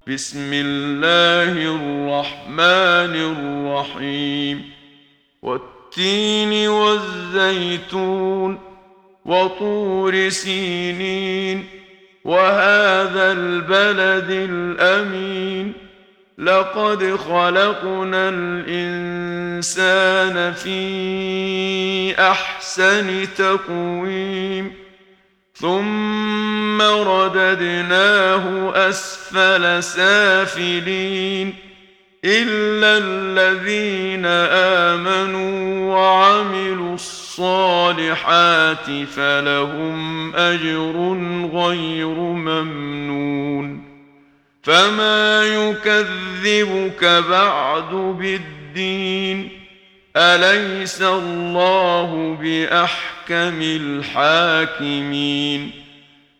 بسم الله الرحمن الرحيم. والتين والزيتون وطور سينين وهذا البلد الأمين. لقد خلقنا الإنسان في أحسن تقويم ثم رددناه أسفل سافلين إلا الذين آمنوا وعملوا الصالحات فلهم أجر غير ممنون. فما يكذبك بعد بالدين؟ أليس الله بأحكم الحاكمين؟